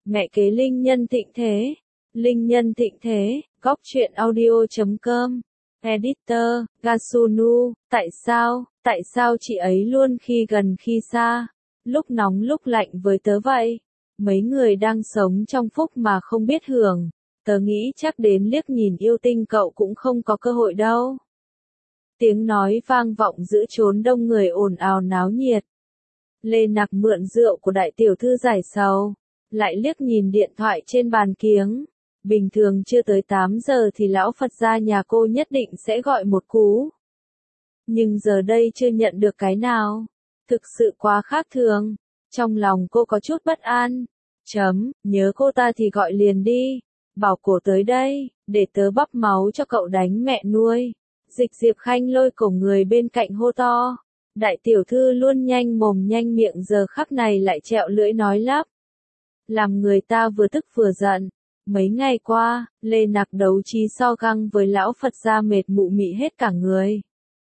Mẹ kế linh nhân thịnh thế. Linh nhân thịnh thế, góc truyện audio.com. Editor, Gasunu, tại sao chị ấy luôn khi gần khi xa, lúc nóng lúc lạnh với tớ vậy? Mấy người đang sống trong phúc mà không biết hưởng, tớ nghĩ chắc đến liếc nhìn yêu tinh cậu cũng không có cơ hội đâu. Tiếng nói vang vọng giữa chốn đông người ồn ào náo nhiệt. Lê Nặc mượn rượu của đại tiểu thư giải sầu, lại liếc nhìn điện thoại trên bàn kiếng. Bình thường chưa tới 8 giờ thì lão Phật gia nhà cô nhất định sẽ gọi một cú. Nhưng giờ đây chưa nhận được cái nào. Thực sự quá khác thường. Trong lòng cô có chút bất an. Nhớ cô ta thì gọi liền đi. Bảo cổ tới đây, để tớ bắp máu cho cậu đánh mẹ nuôi. Dịch Diệp Khanh lôi cổ người bên cạnh hô to. Đại tiểu thư luôn nhanh mồm nhanh miệng giờ khắc này lại trẹo lưỡi nói lắp. Làm người ta vừa tức vừa giận. Mấy ngày qua, Lê Nặc đấu trí so găng với lão Phật gia mệt mụ mị hết cả người.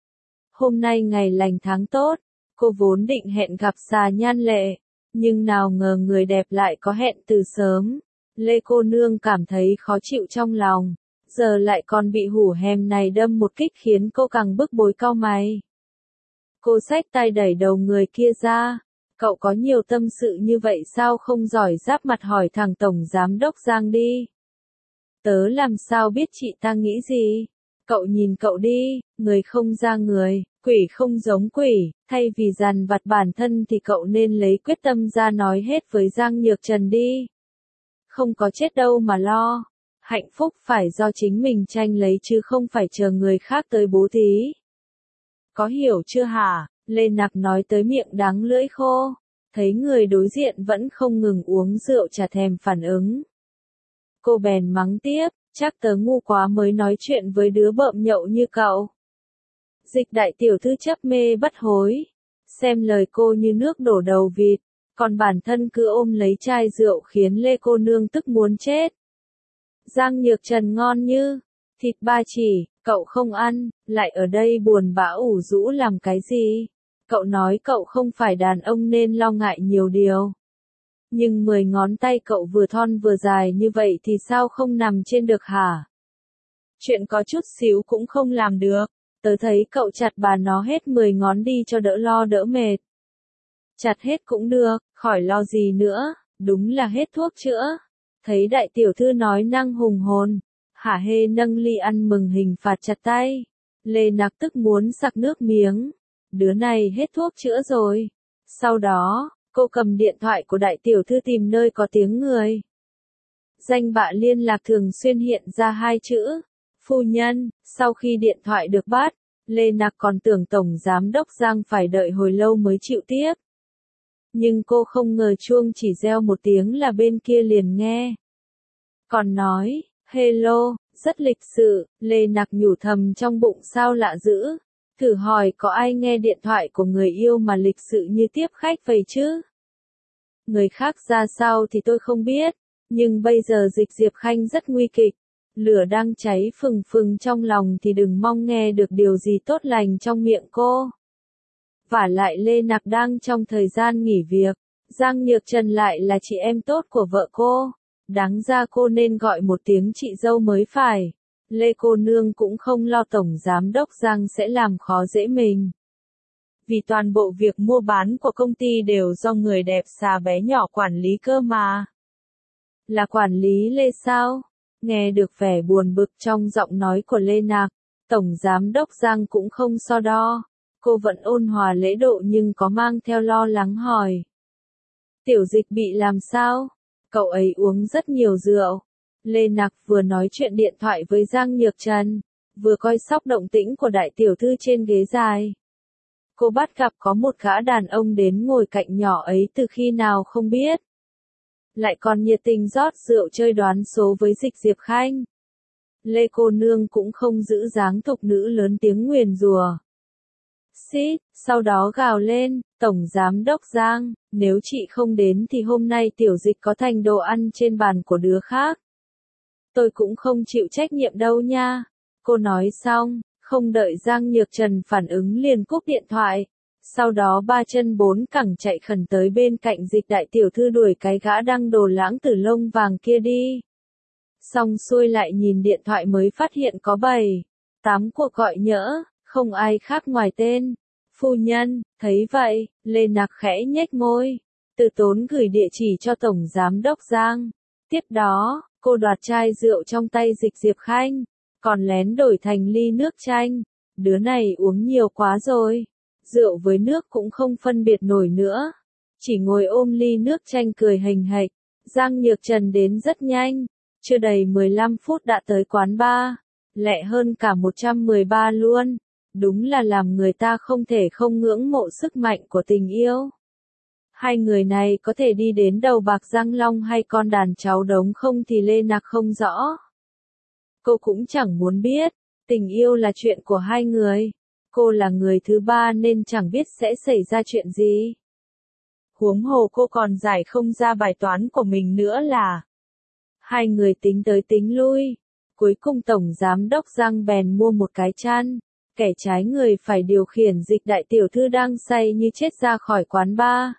Hôm nay ngày lành tháng tốt, cô vốn định hẹn gặp Xà Nhan Lệ, nhưng nào ngờ người đẹp lại có hẹn từ sớm. Lê cô nương cảm thấy khó chịu trong lòng, giờ lại còn bị hủ hèm này đâm một kích khiến cô càng bức bối cau mày. Cô xách tay đẩy đầu người kia ra. Cậu có nhiều tâm sự như vậy sao không giỏi giáp mặt hỏi thằng Tổng Giám Đốc Giang đi. Tớ làm sao biết chị ta nghĩ gì? Cậu nhìn cậu đi, người không ra người, quỷ không giống quỷ, thay vì dằn vặt bản thân thì cậu nên lấy quyết tâm ra nói hết với Giang Nhược Trần đi. Không có chết đâu mà lo. Hạnh phúc phải do chính mình tranh lấy chứ không phải chờ người khác tới bố thí. Có hiểu chưa hả? Lê Nặc nói tới miệng đắng lưỡi khô, thấy người đối diện vẫn không ngừng uống rượu chả thèm phản ứng. Cô bèn mắng tiếp, chắc tớ ngu quá mới nói chuyện với đứa bợm nhậu như cậu. Dịch đại tiểu thư chấp mê bất hối, xem lời cô như nước đổ đầu vịt, còn bản thân cứ ôm lấy chai rượu khiến Lê cô nương tức muốn chết. Giang Nhược Trần ngon như thịt ba chỉ, cậu không ăn, lại ở đây buồn bã ủ rũ làm cái gì? Cậu nói cậu không phải đàn ông nên lo ngại nhiều điều. Nhưng 10 ngón tay cậu vừa thon vừa dài như vậy thì sao không nằm trên được hả? Chuyện có chút xíu cũng không làm được. Tớ thấy cậu chặt bà nó hết 10 ngón đi cho đỡ lo đỡ mệt. Chặt hết cũng được, khỏi lo gì nữa, đúng là hết thuốc chữa. Thấy đại tiểu thư nói năng hùng hồn. Hả hê nâng ly ăn mừng hình phạt chặt tay. Lê Nặc tức muốn sặc nước miếng. Đứa này hết thuốc chữa rồi. Sau đó, cô cầm điện thoại của đại tiểu thư tìm nơi có tiếng người. Danh bạ liên lạc thường xuyên hiện ra 2 chữ. Phu nhân, sau khi điện thoại được bắt, Lê Nặc còn tưởng Tổng Giám Đốc Giang phải đợi hồi lâu mới chịu tiếp. Nhưng cô không ngờ chuông chỉ reo một tiếng là bên kia liền nghe. Còn nói, hello, rất lịch sự, Lê Nặc nhủ thầm trong bụng sao lạ dữ. Thử hỏi có ai nghe điện thoại của người yêu mà lịch sự như tiếp khách vậy chứ? Người khác ra sao thì tôi không biết, nhưng bây giờ Dịch Diệp Khanh rất nguy kịch. Lửa đang cháy phừng phừng trong lòng thì đừng mong nghe được điều gì tốt lành trong miệng cô. Vả lại Lê Nặc đang trong thời gian nghỉ việc, Giang Nhược Trần lại là chị em tốt của vợ cô. Đáng ra cô nên gọi một tiếng chị dâu mới phải. Lê cô nương cũng không lo Tổng Giám Đốc Giang sẽ làm khó dễ mình. Vì toàn bộ việc mua bán của công ty đều do người đẹp xà bé nhỏ quản lý cơ mà. Là quản lý Lê sao? Nghe được vẻ buồn bực trong giọng nói của Lê Nặc, Tổng Giám Đốc Giang cũng không so đo. Cô vẫn ôn hòa lễ độ nhưng có mang theo lo lắng hỏi. Tiểu Dịch bị làm sao? Cậu ấy uống rất nhiều rượu. Lê Nặc vừa nói chuyện điện thoại với Giang Nhược Trần, vừa coi sóc động tĩnh của đại tiểu thư trên ghế dài. Cô bắt gặp có một gã đàn ông đến ngồi cạnh nhỏ ấy từ khi nào không biết. Lại còn nhiệt tình rót rượu chơi đoán số với Dịch Diệp Khanh. Lê cô nương cũng không giữ dáng thục nữ lớn tiếng nguyền rủa. Xít, sau đó gào lên, Tổng Giám Đốc Giang, nếu chị không đến thì hôm nay Tiểu Dịch có thành đồ ăn trên bàn của đứa khác. Tôi cũng không chịu trách nhiệm đâu nha. Cô nói xong, không đợi Giang Nhược Trần phản ứng liền cúp điện thoại. Sau đó ba chân bốn cẳng chạy khẩn tới bên cạnh Dịch đại tiểu thư đuổi cái gã đăng đồ lãng tử lông vàng kia đi. Xong xuôi lại nhìn điện thoại mới phát hiện có 7, 8 cuộc gọi nhỡ, không ai khác ngoài tên. Phu nhân, thấy vậy, Lê Nặc khẽ nhếch môi, từ tốn gửi địa chỉ cho Tổng Giám đốc Giang. Tiếp đó, cô đoạt chai rượu trong tay Dịch Diệp Khanh, còn lén đổi thành ly nước chanh. Đứa này uống nhiều quá rồi, rượu với nước cũng không phân biệt nổi nữa. Chỉ ngồi ôm ly nước chanh cười hình hạch. Giang Nhược Trần đến rất nhanh, chưa đầy 15 phút đã tới quán bar, lẹ hơn cả 113 luôn. Đúng là làm người ta không thể không ngưỡng mộ sức mạnh của tình yêu. Hai người này có thể đi đến đầu bạc răng long hay con đàn cháu đống không thì Lê Nặc không rõ. Cô cũng chẳng muốn biết, tình yêu là chuyện của hai người. Cô là người thứ ba nên chẳng biết sẽ xảy ra chuyện gì. Huống hồ cô còn giải không ra bài toán của mình nữa là. Hai người tính tới tính lui. Cuối cùng Tổng Giám đốc Giang bèn mua một cái chăn. Kẻ trái người phải điều khiển Dịch đại tiểu thư đang say như chết ra khỏi quán bar.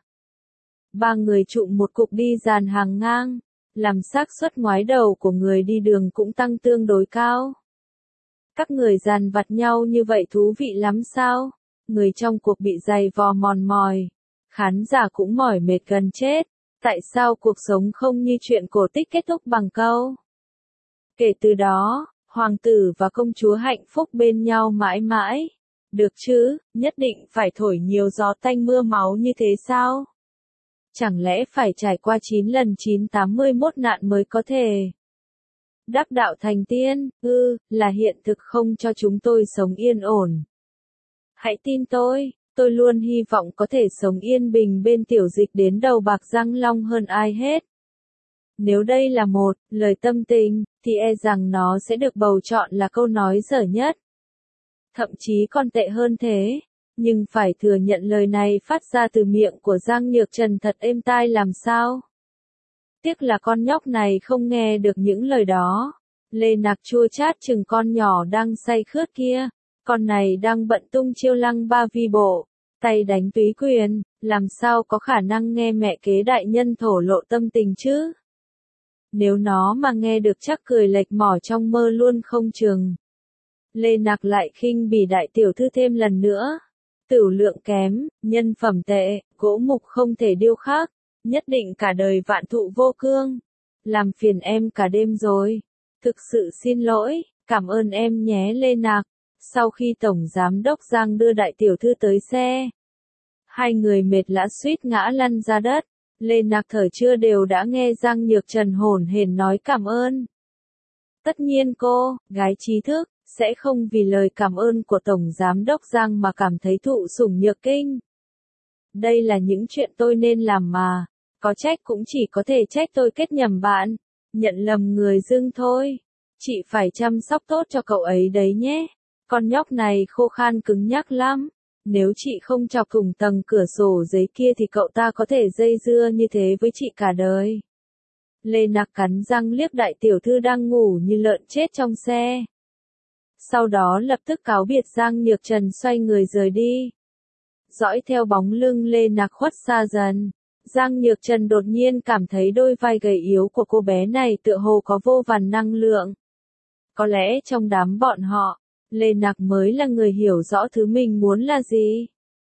Ba người trụm một cục đi dàn hàng ngang, làm xác suất ngoái đầu của người đi đường cũng tăng tương đối cao. Các người dàn vặt nhau như vậy thú vị lắm sao? Người trong cuộc bị giày vò mòn mỏi, khán giả cũng mỏi mệt gần chết. Tại sao cuộc sống không như chuyện cổ tích kết thúc bằng câu? Kể từ đó, hoàng tử và công chúa hạnh phúc bên nhau mãi mãi. Được chứ, nhất định phải thổi nhiều gió tanh mưa máu như thế sao? Chẳng lẽ phải trải qua 9 lần 981 nạn mới có thể đắc đạo thành tiên, là hiện thực không cho chúng tôi sống yên ổn. Hãy tin tôi luôn hy vọng có thể sống yên bình bên tiểu Dịch đến đầu bạc răng long hơn ai hết. Nếu đây là một lời tâm tình, thì e rằng nó sẽ được bầu chọn là câu nói dở nhất. Thậm chí còn tệ hơn thế. Nhưng phải thừa nhận lời này phát ra từ miệng của Giang Nhược Trần thật êm tai làm sao. Tiếc là con nhóc này không nghe được những lời đó. Lê Nặc chua chát chừng con nhỏ đang say khướt kia. Con này đang bận tung chiêu lăng ba vi bộ, tay đánh túy quyền, làm sao có khả năng nghe mẹ kế đại nhân thổ lộ tâm tình chứ. Nếu nó mà nghe được chắc cười lệch mỏ trong mơ luôn không chừng. Lê Nặc lại khinh bỉ đại tiểu thư thêm lần nữa. Tửu lượng kém, nhân phẩm tệ, gỗ mục không thể điêu khắc, nhất định cả đời vạn thụ vô cương. Làm phiền em cả đêm rồi. Thực sự xin lỗi, cảm ơn em nhé Lê Nặc. Sau khi Tổng Giám đốc Giang đưa đại tiểu thư tới xe, hai người mệt lã suýt ngã lăn ra đất. Lê Nặc thở chưa đều đã nghe Giang Nhược Trần hổn hển nói cảm ơn. Tất nhiên cô, gái trí thức, sẽ không vì lời cảm ơn của Tổng Giám đốc Giang mà cảm thấy thụ sủng nhược kinh. Đây là những chuyện tôi nên làm mà. Có trách cũng chỉ có thể trách tôi kết nhầm bạn. Nhận lầm người dưng thôi. Chị phải chăm sóc tốt cho cậu ấy đấy nhé. Con nhóc này khô khan cứng nhắc lắm. Nếu chị không chọc thủng tầng cửa sổ giấy kia thì cậu ta có thể dây dưa như thế với chị cả đời. Lê Nặc cắn răng liếc đại tiểu thư đang ngủ như lợn chết trong xe. Sau đó lập tức cáo biệt Giang Nhược Trần xoay người rời đi. Dõi theo bóng lưng Lê Nặc khuất xa dần. Giang Nhược Trần đột nhiên cảm thấy đôi vai gầy yếu của cô bé này tựa hồ có vô vàn năng lượng. Có lẽ trong đám bọn họ, Lê Nặc mới là người hiểu rõ thứ mình muốn là gì.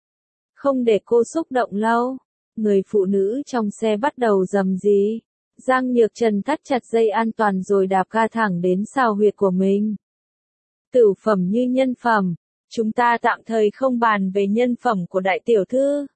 Không để cô xúc động lâu, người phụ nữ trong xe bắt đầu rầm rì. Giang Nhược Trần thắt chặt dây an toàn rồi đạp ga thẳng đến sao huyệt của mình. Tửu phẩm như nhân phẩm, chúng ta tạm thời không bàn về nhân phẩm của đại tiểu thư.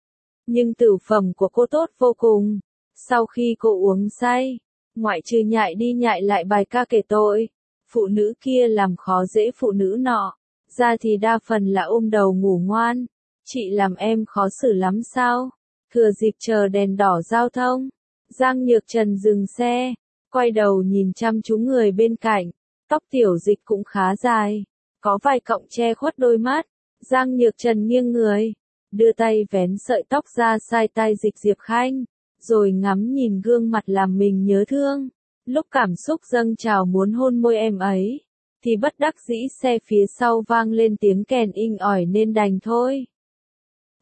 Nhưng tửu phẩm của cô tốt vô cùng. Sau khi cô uống say, ngoại trừ nhại đi nhại lại bài ca kể tội, phụ nữ kia làm khó dễ phụ nữ nọ, ra thì đa phần là ôm đầu ngủ ngoan. Chị làm em khó xử lắm sao? Thừa dịp chờ đèn đỏ giao thông, Giang Nhược Trần dừng xe, quay đầu nhìn chăm chú người bên cạnh. Tóc tiểu Dịch cũng khá dài, có vài cọng che khuất đôi mắt. Giang Nhược Trần nghiêng người, đưa tay vén sợi tóc ra sai tai Dịch Diệp Khanh, rồi ngắm nhìn gương mặt làm mình nhớ thương. Lúc cảm xúc dâng trào muốn hôn môi em ấy, thì bất đắc dĩ xe phía sau vang lên tiếng kèn inh ỏi nên đành thôi.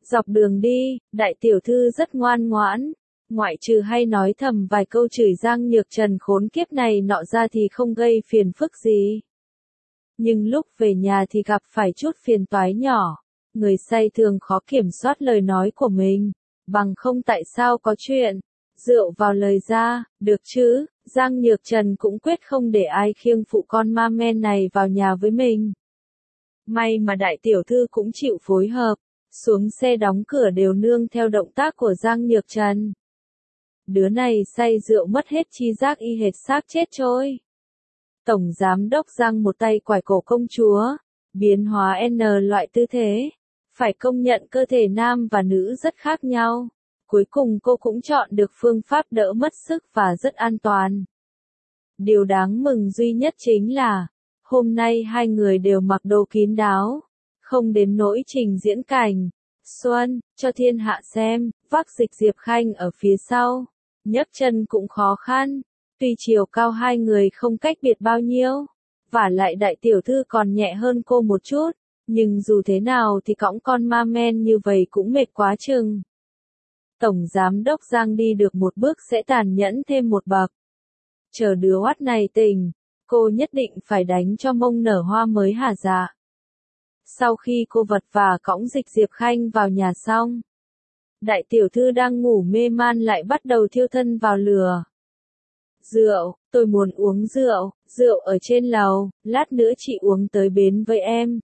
Dọc đường đi, đại tiểu thư rất ngoan ngoãn, ngoại trừ hay nói thầm vài câu chửi Giang Nhược Trần khốn kiếp này nọ ra thì không gây phiền phức gì. Nhưng lúc về nhà thì gặp phải chút phiền toái nhỏ. Người say thường khó kiểm soát lời nói của mình, bằng không tại sao có chuyện. Rượu vào lời ra, được chứ, Giang Nhược Trần cũng quyết không để ai khiêng phụ con ma men này vào nhà với mình. May mà đại tiểu thư cũng chịu phối hợp, xuống xe đóng cửa đều nương theo động tác của Giang Nhược Trần. Đứa này say rượu mất hết chi giác y hệt xác chết trôi. Tổng giám đốc Giang một tay quải cổ công chúa, biến hóa N loại tư thế. Phải công nhận cơ thể nam và nữ rất khác nhau. Cuối cùng cô cũng chọn được phương pháp đỡ mất sức và rất an toàn. Điều đáng mừng duy nhất chính là, hôm nay hai người đều mặc đồ kín đáo, không đến nỗi trình diễn cảnh Xuân, cho thiên hạ xem, vác Dịch Diệp Khanh ở phía sau, nhấc chân cũng khó khăn, tuy chiều cao hai người không cách biệt bao nhiêu, vả lại đại tiểu thư còn nhẹ hơn cô một chút, nhưng dù thế nào thì cõng con ma men như vậy cũng mệt quá chừng. Tổng giám đốc Giang đi được một bước sẽ tàn nhẫn thêm một bậc. Chờ đứa oát này tỉnh, cô nhất định phải đánh cho mông nở hoa mới hả dạ. Sau khi cô vật vã cõng Dịch Diệp Khanh vào nhà xong, đại tiểu thư đang ngủ mê man lại bắt đầu thiêu thân vào lửa. Rượu, tôi muốn uống rượu, rượu ở trên lầu, lát nữa chị uống tới bến với em.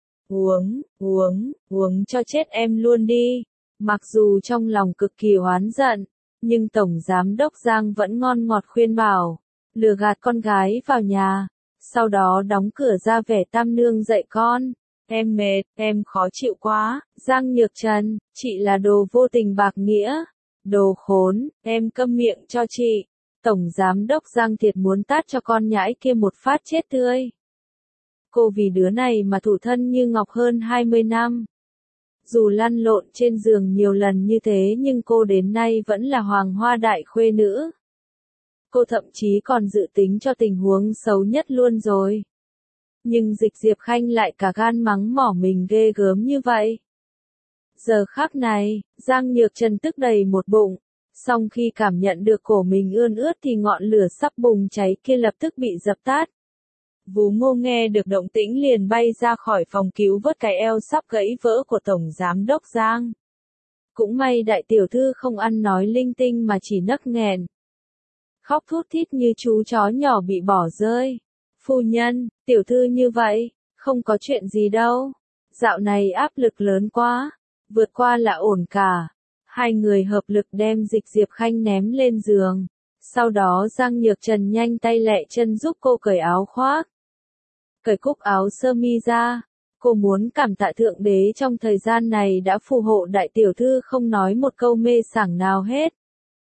Uống cho chết em luôn đi. Mặc dù trong lòng cực kỳ oán giận, nhưng Tổng Giám đốc Giang vẫn ngon ngọt khuyên bảo, lừa gạt con gái vào nhà, sau đó đóng cửa ra vẻ tam nương dạy con. Em mệt, em khó chịu quá, Giang Nhược Trần, chị là đồ vô tình bạc nghĩa, đồ khốn, em câm miệng cho chị. Tổng Giám đốc Giang thiệt muốn tát cho con nhãi kia một phát chết tươi. Cô vì đứa này mà thủ thân như ngọc hơn 20 năm. Dù lăn lộn trên giường nhiều lần như thế nhưng cô đến nay vẫn là hoàng hoa đại khuê nữ. Cô thậm chí còn dự tính cho tình huống xấu nhất luôn rồi. Nhưng Dịch Diệp Khanh lại cả gan mắng mỏ mình ghê gớm như vậy. Giờ khắc này, Giang Nhược Trần tức đầy một bụng. Song khi cảm nhận được cổ mình ươn ướt thì ngọn lửa sắp bùng cháy kia lập tức bị dập tắt. Vú Ngô nghe được động tĩnh liền bay ra khỏi phòng cứu vớt cái eo sắp gãy vỡ của Tổng Giám đốc Giang. Cũng may đại tiểu thư không ăn nói linh tinh mà chỉ nấc nghẹn. Khóc thút thít như chú chó nhỏ bị bỏ rơi. Phu nhân, tiểu thư như vậy, không có chuyện gì đâu. Dạo này áp lực lớn quá, vượt qua là ổn cả. Hai người hợp lực đem Dịch Diệp Khanh ném lên giường. Sau đó Giang Nhược Trần nhanh tay lẹ chân giúp cô cởi áo khoác. Cởi cúc áo sơ mi ra. Cô muốn cảm tạ Thượng Đế trong thời gian này đã phù hộ đại tiểu thư không nói một câu mê sảng nào hết.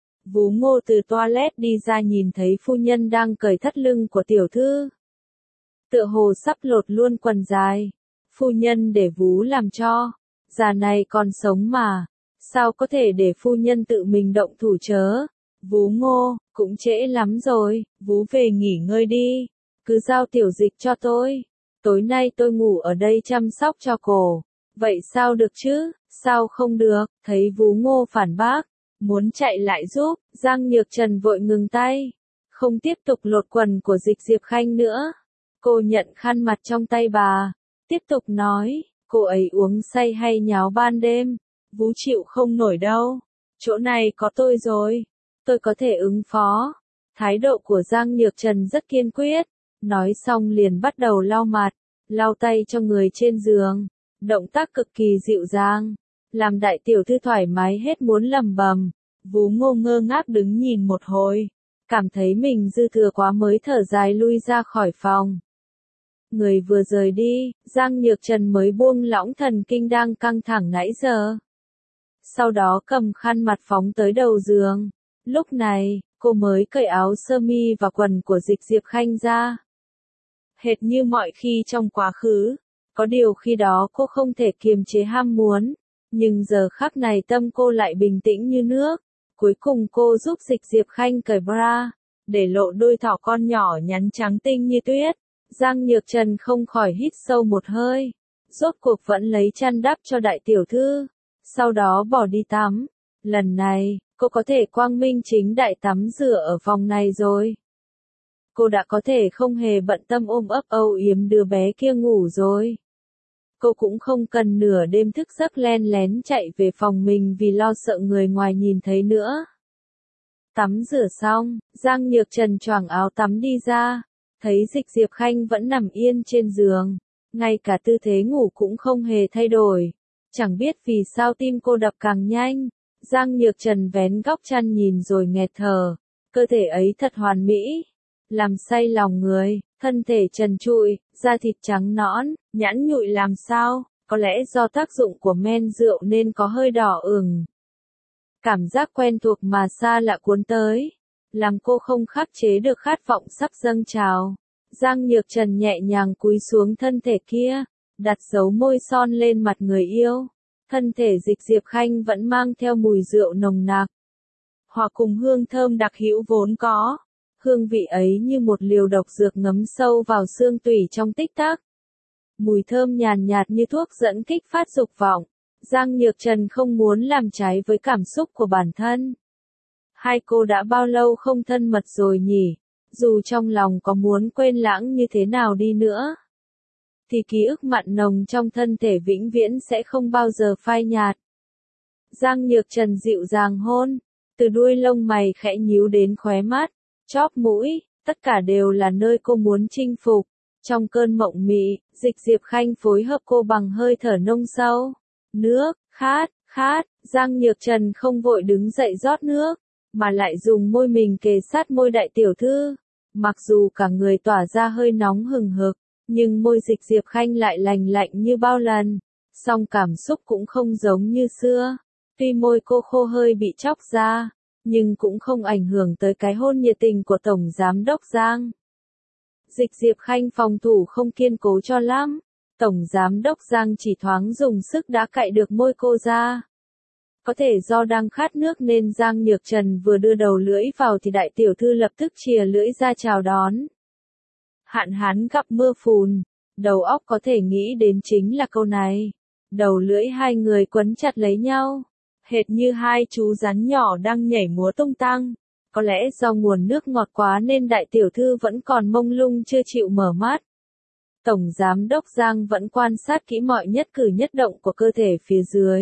Vú Ngô từ toilet đi ra nhìn thấy phu nhân đang cởi thắt lưng của tiểu thư. Tựa hồ sắp lột luôn quần dài. Phu nhân để vú làm cho. Già này còn sống mà. Sao có thể để phu nhân tự mình động thủ chớ? Vú Ngô, cũng trễ lắm rồi, vú về nghỉ ngơi đi. Cứ giao tiểu Dịch cho tôi. Tối nay tôi ngủ ở đây chăm sóc cho cô. Vậy sao được chứ? Sao không được? Thấy Vú Ngô phản bác. Muốn chạy lại giúp, Giang Nhược Trần vội ngừng tay. Không tiếp tục lột quần của Dịch Diệp Khanh nữa. Cô nhận khăn mặt trong tay bà. Tiếp tục nói, cô ấy uống say hay nháo ban đêm. Vú chịu không nổi đâu. Chỗ này có tôi rồi. Tôi có thể ứng phó. Thái độ của Giang Nhược Trần rất kiên quyết. Nói xong liền bắt đầu lau mặt, lau tay cho người trên giường. Động tác cực kỳ dịu dàng. Làm đại tiểu thư thoải mái hết muốn lầm bầm. Vú Ngô ngơ ngác đứng nhìn một hồi. Cảm thấy mình dư thừa quá mới thở dài lui ra khỏi phòng. Người vừa rời đi, Giang Nhược Trần mới buông lỏng thần kinh đang căng thẳng nãy giờ. Sau đó cầm khăn mặt phóng tới đầu giường. Lúc này, cô mới cởi áo sơ mi và quần của Dịch Diệp Khanh ra. Hệt như mọi khi trong quá khứ. Có điều khi đó cô không thể kiềm chế ham muốn. Nhưng giờ khắc này tâm cô lại bình tĩnh như nước. Cuối cùng cô giúp Dịch Diệp Khanh cởi bra. Để lộ đôi thỏ con nhỏ nhắn trắng tinh như tuyết. Giang Nhược Trần không khỏi hít sâu một hơi. Rốt cuộc vẫn lấy chăn đắp cho đại tiểu thư. sau đó bỏ đi tắm. Lần này, cô có thể quang minh chính đại tắm rửa ở phòng này rồi. Cô đã có thể không hề bận tâm ôm ấp âu yếm đứa bé kia ngủ rồi. Cô cũng không cần nửa đêm thức giấc len lén chạy về phòng mình vì lo sợ người ngoài nhìn thấy nữa. Tắm rửa xong, Giang Nhược Trần choàng áo tắm đi ra, thấy Dịch Diệp Khanh vẫn nằm yên trên giường, ngay cả tư thế ngủ cũng không hề thay đổi. Chẳng biết vì sao tim cô đập càng nhanh, Giang Nhược Trần vén góc chăn nhìn rồi nghẹt thở, cơ thể ấy thật hoàn mỹ, làm say lòng người, thân thể trần trụi, da thịt trắng nõn, nhẵn nhụi làm sao, có lẽ do tác dụng của men rượu nên có hơi đỏ ửng. Cảm giác quen thuộc mà xa lạ cuốn tới, làm cô không khắc chế được khát vọng sắp dâng trào. Giang Nhược Trần nhẹ nhàng cúi xuống thân thể kia, đặt dấu môi son lên mặt người yêu. Thân thể Dịch Diệp Khanh vẫn mang theo mùi rượu nồng nặc, hòa cùng hương thơm đặc hữu vốn có. Hương vị ấy như một liều độc dược ngấm sâu vào xương tủy trong tích tắc. Mùi thơm nhàn nhạt như thuốc dẫn kích phát dục vọng. Giang Nhược Trần không muốn làm trái với cảm xúc của bản thân. Hai cô đã bao lâu không thân mật rồi nhỉ? Dù trong lòng có muốn quên lãng như thế nào đi nữa, thì ký ức mặn nồng trong thân thể vĩnh viễn sẽ không bao giờ phai nhạt. Giang Nhược Trần dịu dàng hôn, từ đuôi lông mày khẽ nhíu đến khóe mắt, chóp mũi, tất cả đều là nơi cô muốn chinh phục. Trong cơn mộng mị, Dịch Diệp Khanh phối hợp cô bằng hơi thở nông sâu. Nước, khát, Giang Nhược Trần không vội đứng dậy rót nước, mà lại dùng môi mình kề sát môi đại tiểu thư. Mặc dù cả người tỏa ra hơi nóng hừng hực, nhưng môi Dịch Diệp Khanh lại lành lạnh như bao lần, song cảm xúc cũng không giống như xưa. Tuy môi cô khô hơi bị chóc ra, nhưng cũng không ảnh hưởng tới cái hôn nhiệt tình của Tổng Giám Đốc Giang. Dịch Diệp Khanh phòng thủ không kiên cố cho lắm, Tổng Giám Đốc Giang chỉ thoáng dùng sức đã cạy được môi cô ra. Có thể do đang khát nước nên Giang Nhược Trần vừa đưa đầu lưỡi vào thì đại tiểu thư lập tức chìa lưỡi ra chào đón. Hạn hán gặp mưa phùn, đầu óc có thể nghĩ đến chính là câu này. Đầu lưỡi hai người quấn chặt lấy nhau, hệt như hai chú rắn nhỏ đang nhảy múa tung tăng. Có lẽ do nguồn nước ngọt quá nên đại tiểu thư vẫn còn mông lung chưa chịu mở mắt. Tổng Giám Đốc Giang vẫn quan sát kỹ mọi nhất cử nhất động của cơ thể phía dưới.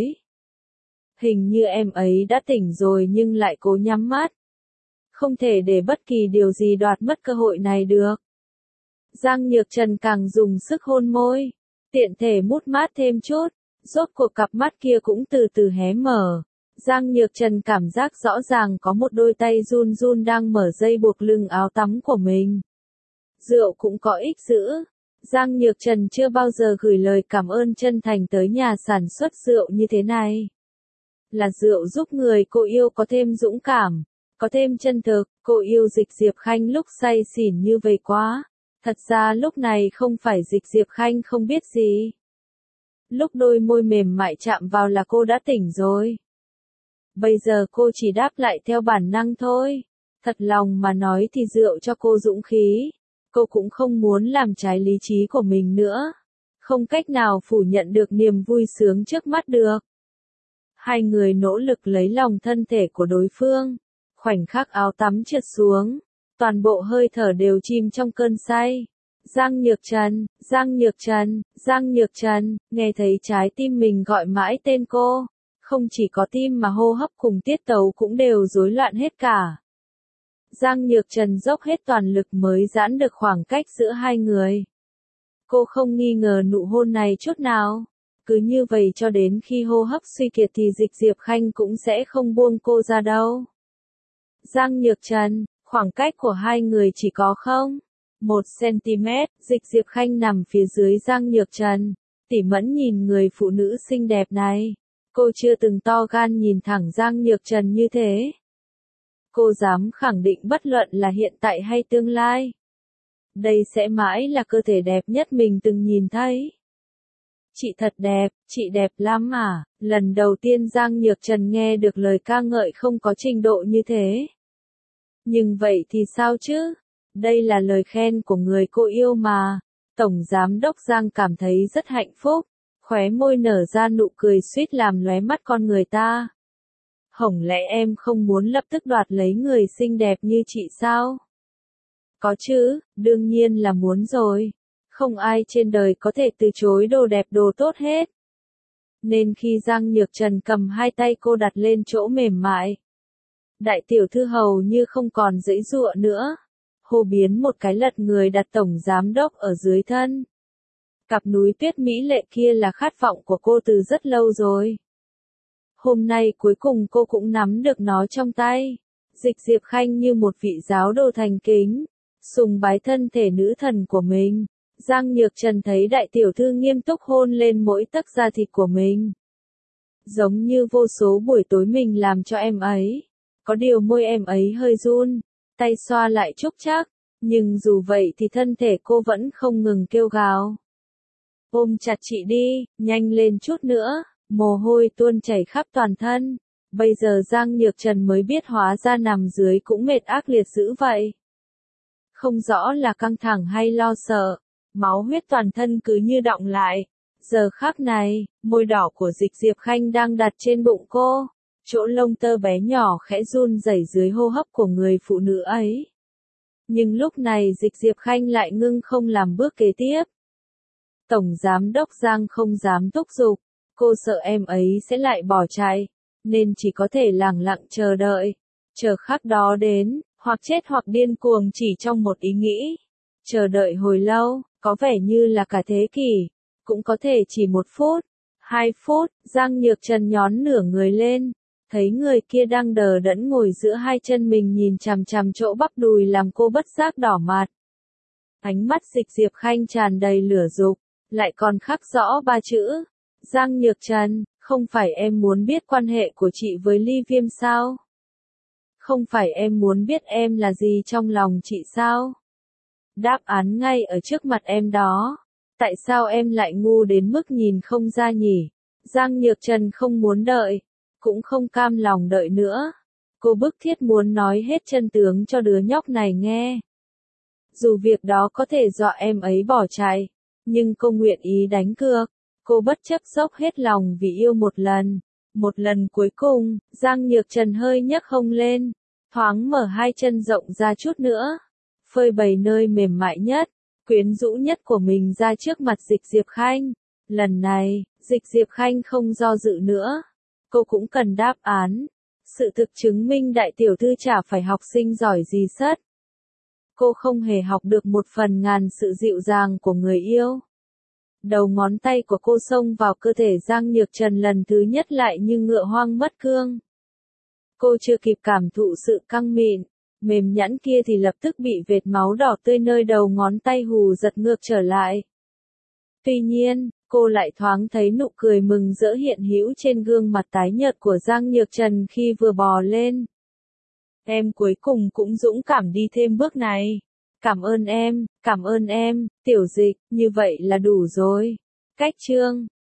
Hình như em ấy đã tỉnh rồi nhưng lại cố nhắm mắt. Không thể để bất kỳ điều gì đoạt mất cơ hội này được. Giang Nhược Trần càng dùng sức hôn môi, tiện thể mút mát thêm chút, rốt cuộc cặp mắt kia cũng từ từ hé mở. Giang Nhược Trần cảm giác rõ ràng có một đôi tay run run đang mở dây buộc lưng áo tắm của mình. Rượu cũng có ích giữ. Giang Nhược Trần chưa bao giờ gửi lời cảm ơn chân thành tới nhà sản xuất rượu như thế này. Là rượu giúp người cô yêu có thêm dũng cảm, có thêm chân thực. Cô yêu Dịch Diệp Khanh lúc say xỉn như vậy quá. Thật ra lúc này không phải Dịch Diệp Khanh không biết gì. Lúc đôi môi mềm mại chạm vào là cô đã tỉnh rồi. Bây giờ cô chỉ đáp lại theo bản năng thôi. Thật lòng mà nói thì rượu cho cô dũng khí. Cô cũng không muốn làm trái lý trí của mình nữa. Không cách nào phủ nhận được niềm vui sướng trước mắt được. Hai người nỗ lực lấy lòng thân thể của đối phương. Khoảnh khắc áo tắm trượt xuống, toàn bộ hơi thở đều chìm trong cơn say. Giang Nhược Trần, Giang Nhược Trần, Giang Nhược Trần, nghe thấy trái tim mình gọi mãi tên cô. Không chỉ có tim mà hô hấp cùng tiết tấu cũng đều rối loạn hết cả. Giang Nhược Trần dốc hết toàn lực mới giãn được khoảng cách giữa hai người. Cô không nghi ngờ nụ hôn này chút nào. Cứ như vậy cho đến khi hô hấp suy kiệt thì Dịch Diệp Khanh cũng sẽ không buông cô ra đâu. Giang Nhược Trần, khoảng cách của hai người chỉ có 1 cm, Dịch Diệp Khanh nằm phía dưới Giang Nhược Trần. Tỉ mẫn nhìn người phụ nữ xinh đẹp này. Cô chưa từng to gan nhìn thẳng Giang Nhược Trần như thế. Cô dám khẳng định bất luận là hiện tại hay tương lai. Đây sẽ mãi là cơ thể đẹp nhất mình từng nhìn thấy. Chị thật đẹp, chị đẹp lắm à. Lần đầu tiên Giang Nhược Trần nghe được lời ca ngợi không có trình độ như thế. Nhưng vậy thì sao chứ? Đây là lời khen của người cô yêu mà. Tổng Giám Đốc Giang cảm thấy rất hạnh phúc. Khóe môi nở ra nụ cười suýt làm lóe mắt con người ta. Hổng lẽ em không muốn lập tức đoạt lấy người xinh đẹp như chị sao? Có chứ, đương nhiên là muốn rồi. Không ai trên đời có thể từ chối đồ đẹp đồ tốt hết. Nên khi Giang Nhược Trần cầm hai tay cô đặt lên chỗ mềm mại, đại tiểu thư hầu như không còn giãy giụa nữa. Hô biến một cái lật người đặt tổng giám đốc ở dưới thân. Cặp núi tuyết mỹ lệ kia là khát vọng của cô từ rất lâu rồi. Hôm nay cuối cùng cô cũng nắm được nó trong tay. Dịch Diệp Khanh như một vị giáo đồ thành kính, sùng bái thân thể nữ thần của mình. Giang Nhược Trần thấy đại tiểu thư nghiêm túc hôn lên mỗi tấc da thịt của mình. Giống như vô số buổi tối mình làm cho em ấy. Có điều môi em ấy hơi run, tay xoa lại trúc trắc, nhưng dù vậy thì thân thể cô vẫn không ngừng kêu gào. Ôm chặt chị đi, nhanh lên chút nữa, mồ hôi tuôn chảy khắp toàn thân. Bây giờ Giang Nhược Trần mới biết hóa ra nằm dưới cũng mệt ác liệt dữ vậy. Không rõ là căng thẳng hay lo sợ, máu huyết toàn thân cứ như đọng lại. Giờ khắc này, môi đỏ của Dịch Diệp Khanh đang đặt trên bụng cô, chỗ lông tơ bé nhỏ khẽ run rẩy dưới hô hấp của người phụ nữ ấy. Nhưng lúc này Dịch Diệp Khanh lại ngưng không làm bước kế tiếp. Tổng giám đốc Giang không dám thúc giục, cô sợ em ấy sẽ lại bỏ chạy, nên chỉ có thể lẳng lặng chờ đợi. Chờ khắc đó đến, hoặc chết hoặc điên cuồng chỉ trong một ý nghĩ. Chờ đợi hồi lâu, có vẻ như là cả thế kỷ, cũng có thể chỉ 1 phút, 2 phút, Giang Nhược Trần nhón nửa người lên, thấy người kia đang đờ đẫn ngồi giữa hai chân mình nhìn chằm chằm chỗ bắp đùi làm cô bất giác đỏ mặt. Ánh mắt Dịch Diệp Khanh tràn đầy lửa dục, lại còn khắc rõ 3 chữ. Giang Nhược Trần, không phải em muốn biết quan hệ của chị với Ly Viêm sao? Không phải em muốn biết em là gì trong lòng chị sao? Đáp án ngay ở trước mặt em đó. Tại sao em lại ngu đến mức nhìn không ra nhỉ? Giang Nhược Trần không muốn đợi, cũng không cam lòng đợi nữa. Cô bức thiết muốn nói hết chân tướng cho đứa nhóc này nghe. Dù việc đó có thể dọa em ấy bỏ chạy, nhưng cô nguyện ý đánh cược. Cô bất chấp dốc hết lòng vì yêu một lần. Một lần cuối cùng, Giang Nhược Trần hơi nhấc hông lên, thoáng mở hai chân rộng ra chút nữa, phơi bày nơi mềm mại nhất, quyến rũ nhất của mình ra trước mặt Dịch Diệp Khanh. Lần này, Dịch Diệp Khanh không do dự nữa. Cô cũng cần đáp án. Sự thực chứng minh đại tiểu thư chả phải học sinh giỏi gì sất. Cô không hề học được 1/1000 sự dịu dàng của người yêu. Đầu ngón tay của cô xông vào cơ thể Giang Nhược Trần lần thứ nhất lại như ngựa hoang mất cương. Cô chưa kịp cảm thụ sự căng mịn, mềm nhẵn kia thì lập tức bị vệt máu đỏ tươi nơi đầu ngón tay hù giật ngược trở lại. Tuy nhiên, cô lại thoáng thấy nụ cười mừng rỡ hiện hữu trên gương mặt tái nhợt của Giang Nhược Trần khi vừa bò lên. Em cuối cùng cũng dũng cảm đi thêm bước này. Cảm ơn em, Tiểu Dịch, như vậy là đủ rồi. Cách chương